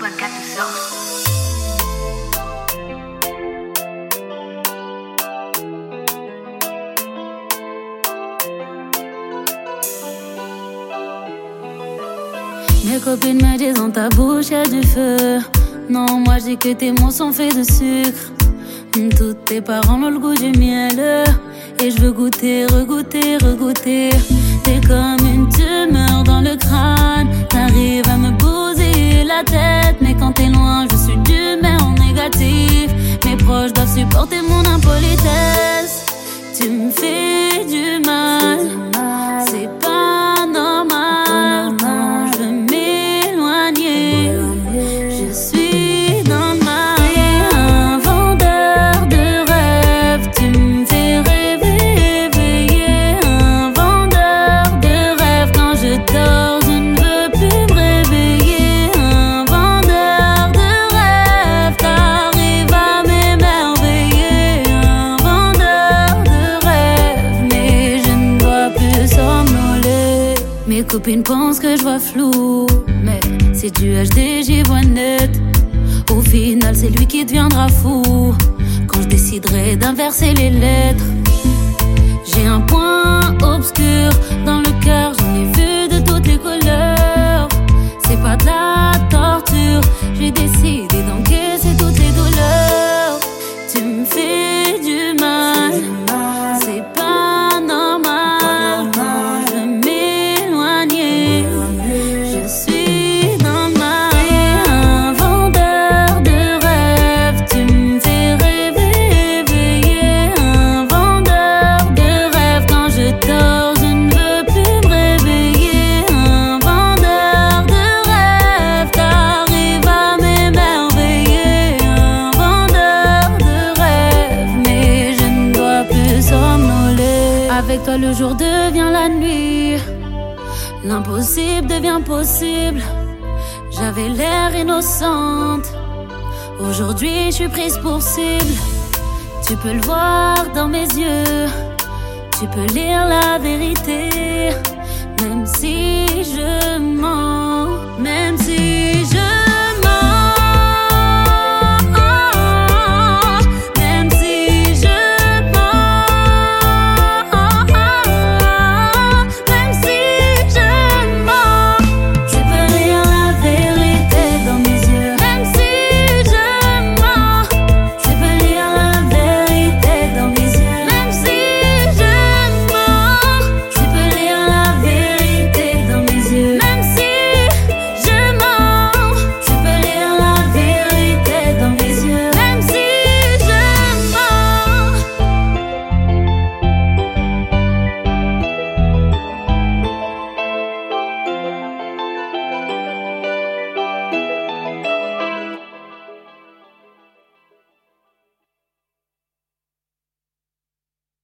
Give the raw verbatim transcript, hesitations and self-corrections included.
vingt-quatre sur. Mes copines me disent dans ta bouche y'a du feu. Non, moi je dis que tes mots sont faits de sucre. Tous tes parents ont le goût du miel. Et je veux goûter, regoûter, regoûter. T'es comme une tumeur dans le crâne. T'arrives à me bousiller la tête. Mais quand t'es loin, je suis d'humeur négative. Mes proches doivent supporter mon impolitesse. Tu me fais du mal, c'est pas normal. Quand je veux m'éloigner, je suis dans le mal. Un vendeur de rêves, tu me fais rêver, éveiller. Un vendeur de rêves, quand je dors, je ne veux plus me réveiller. Un vendeur de rêves, t'arrives à m'émerveiller. Un vendeur de rêves, mais je ne dois plus somnoler. Mes copines pensent que je vois flou, mais si tu H D, j'y vois net. Au final, c'est lui qui deviendra fou quand je déciderai d'inverser les lettres. J'ai un point obscur dans le cœur, j'en ai vu de toutes les couleurs. C'est pas de la torture, j'ai décidé d'encaisser toutes les douleurs. Tu me fais du mal, c'est pas normal. Quand je veux m'éloigner, je suis dans le mal. Un vendeur de rêves, tu me fais rêver, éveiller. Un vendeur de rêves, quand je dors, je ne veux plus me réveiller. Un vendeur de rêves, t'arrives à m'émerveiller. Un vendeur de rêves, mais je ne dois plus somnoler. Avec toi, le jour devient la nuit. L'impossible devient possible. J'avais l'air innocente. Aujourd'hui, je suis prise pour cible. Tu peux le voir dans mes yeux. Tu peux lire la vérité. Même si je mens, même si je